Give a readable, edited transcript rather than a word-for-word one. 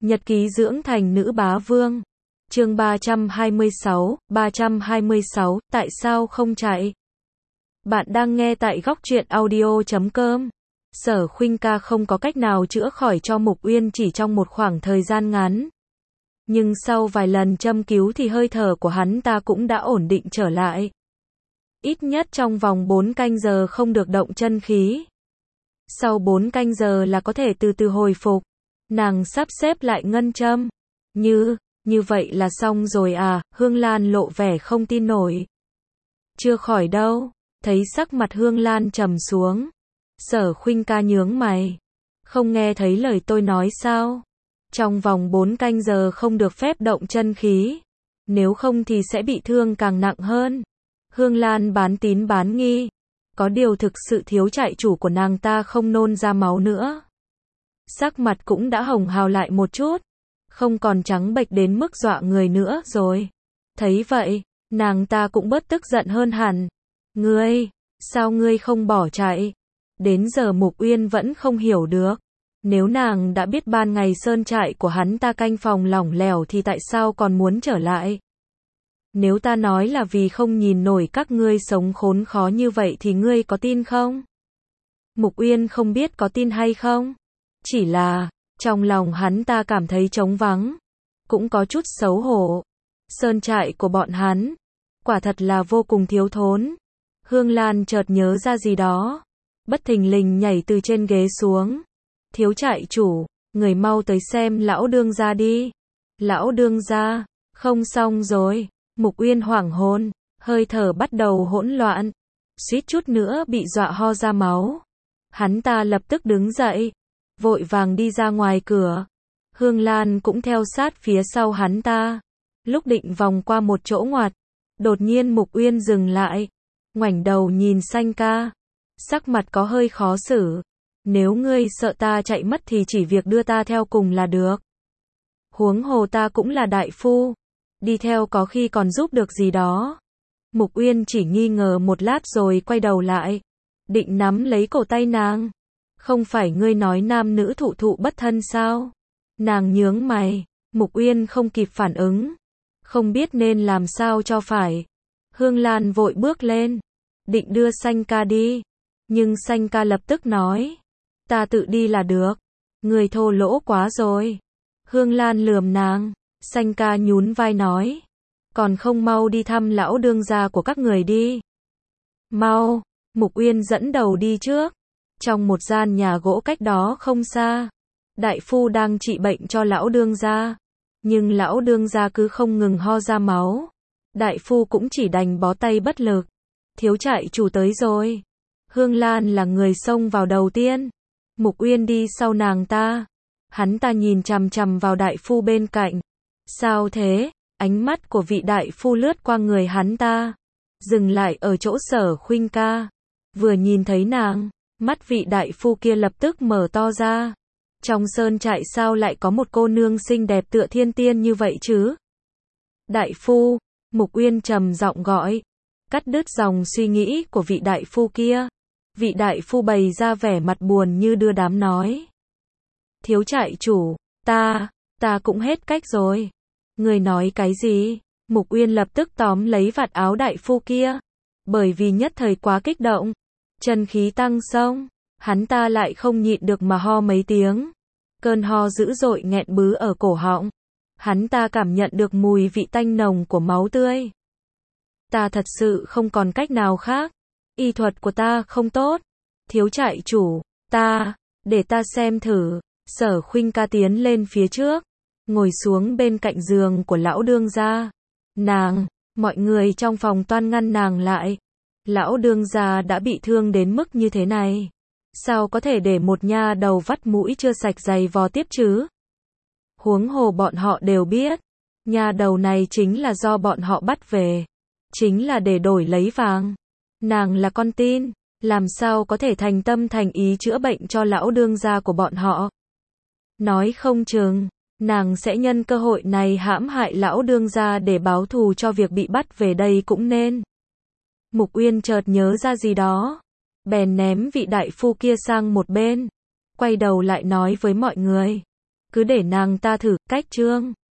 Nhật ký dưỡng thành nữ bá vương. Chương 326, tại sao không chạy? Bạn đang nghe tại góc truyện audio.com. Sở Khuynh ca không có cách nào chữa khỏi cho Mục Uyên chỉ trong một khoảng thời gian ngắn. Nhưng sau vài lần châm cứu thì hơi thở của hắn ta cũng đã ổn định trở lại. Ít nhất trong vòng 4 canh giờ không được động chân khí. Sau 4 canh giờ là có thể từ từ hồi phục. Nàng sắp xếp lại ngân châm. Như vậy là xong rồi à? Hương Lan lộ vẻ không tin nổi. Chưa khỏi đâu. Thấy sắc mặt Hương Lan trầm xuống. Sở Khuynh ca nhướng mày. Không nghe thấy lời tôi nói sao? Trong vòng 4 canh giờ không được phép động chân khí. Nếu không thì sẽ bị thương càng nặng hơn. Hương Lan bán tín bán nghi. Có điều thực sự thiếu trại chủ của nàng ta không nôn ra máu nữa. Sắc mặt cũng đã hồng hào lại một chút. Không còn trắng bệch đến mức dọa người nữa rồi. Thấy vậy, nàng ta cũng bớt tức giận hơn hẳn. Sao ngươi không bỏ chạy? Đến giờ Mục Uyên vẫn không hiểu được. Nếu nàng đã biết ban ngày sơn trại của hắn ta canh phòng lỏng lẻo thì tại sao còn muốn trở lại? Nếu ta nói là vì không nhìn nổi các ngươi sống khốn khó như vậy thì ngươi có tin không? Mục Uyên không biết có tin hay không? Chỉ là, trong lòng hắn ta cảm thấy trống vắng. Cũng có chút xấu hổ. Sơn trại của bọn hắn, quả thật là vô cùng thiếu thốn. Hương Lan chợt nhớ ra gì đó. Bất thình lình nhảy từ trên ghế xuống. Thiếu trại chủ, người mau tới xem lão đương gia đi. Lão đương gia, không xong rồi. Mục Uyên hoảng hồn, hơi thở bắt đầu hỗn loạn. Suýt chút nữa bị dọa ho ra máu. Hắn ta lập tức đứng dậy. Vội vàng đi ra ngoài cửa. Hương Lan cũng theo sát phía sau hắn ta. Lúc định vòng qua một chỗ ngoặt. Đột nhiên Mục Uyên dừng lại. Ngoảnh đầu nhìn Xanh ca. Sắc mặt có hơi khó xử. Nếu ngươi sợ ta chạy mất thì chỉ việc đưa ta theo cùng là được. Huống hồ ta cũng là đại phu. Đi theo có khi còn giúp được gì đó. Mục Uyên chỉ nghi ngờ một lát rồi quay đầu lại. Định nắm lấy cổ tay nàng. Không phải ngươi nói nam nữ thụ thụ bất thân sao? Nàng nhướng mày. Mục Uyên không kịp phản ứng. Không biết nên làm sao cho phải. Hương Lan vội bước lên. Định đưa Xanh ca đi. Nhưng Xanh ca lập tức nói. Ta tự đi là được. Người thô lỗ quá rồi. Hương Lan lườm nàng. Xanh ca nhún vai nói. Còn không mau đi thăm lão đương gia của các người đi. Mau. Mục Uyên dẫn đầu đi trước. Trong một gian nhà gỗ cách đó không xa. Đại phu đang trị bệnh cho lão đương gia. Nhưng lão đương gia cứ không ngừng ho ra máu. Đại phu cũng chỉ đành bó tay bất lực. Thiếu trại chủ tới rồi. Hương Lan là người xông vào đầu tiên. Mục Uyên đi sau nàng ta. Hắn ta nhìn chằm chằm vào đại phu bên cạnh. Sao thế? Ánh mắt của vị đại phu lướt qua người hắn ta. Dừng lại ở chỗ Sở Khuynh ca. Vừa nhìn thấy nàng, mắt vị đại phu kia lập tức mở to ra. Trong sơn trại sao lại có một cô nương xinh đẹp tựa thiên tiên như vậy chứ? Đại phu, Mục Uyên trầm giọng gọi. Cắt đứt dòng suy nghĩ của vị đại phu kia. Vị đại phu bày ra vẻ mặt buồn như đưa đám nói. Thiếu trại chủ, ta cũng hết cách rồi. Người nói cái gì? Mục Uyên lập tức tóm lấy vạt áo đại phu kia. Bởi vì nhất thời quá kích động. Chân khí tăng xông. Hắn ta lại không nhịn được mà ho mấy tiếng. Cơn ho dữ dội nghẹn bứ ở cổ họng. Hắn ta cảm nhận được mùi vị tanh nồng của máu tươi. Ta thật sự không còn cách nào khác. Y thuật của ta không tốt. Thiếu trại chủ, để ta xem thử. Sở Khuynh ca tiến lên phía trước. Ngồi xuống bên cạnh giường của lão đương gia. Mọi người trong phòng toan ngăn nàng lại. Lão đương gia đã bị thương đến mức như thế này. Sao có thể để một nha đầu vắt mũi chưa sạch giày vò tiếp chứ? Huống hồ bọn họ đều biết. Nha đầu này chính là do bọn họ bắt về. Chính là để đổi lấy vàng. Nàng là con tin. Làm sao có thể thành tâm thành ý chữa bệnh cho lão đương gia của bọn họ? Nói không chừng, nàng sẽ nhân cơ hội này hãm hại lão đương gia để báo thù cho việc bị bắt về đây cũng nên. Mục Uyên chợt nhớ ra gì đó. Bèn ném vị đại phu kia sang một bên. Quay đầu lại nói với mọi người. cứ để nàng ta thử, cách chương.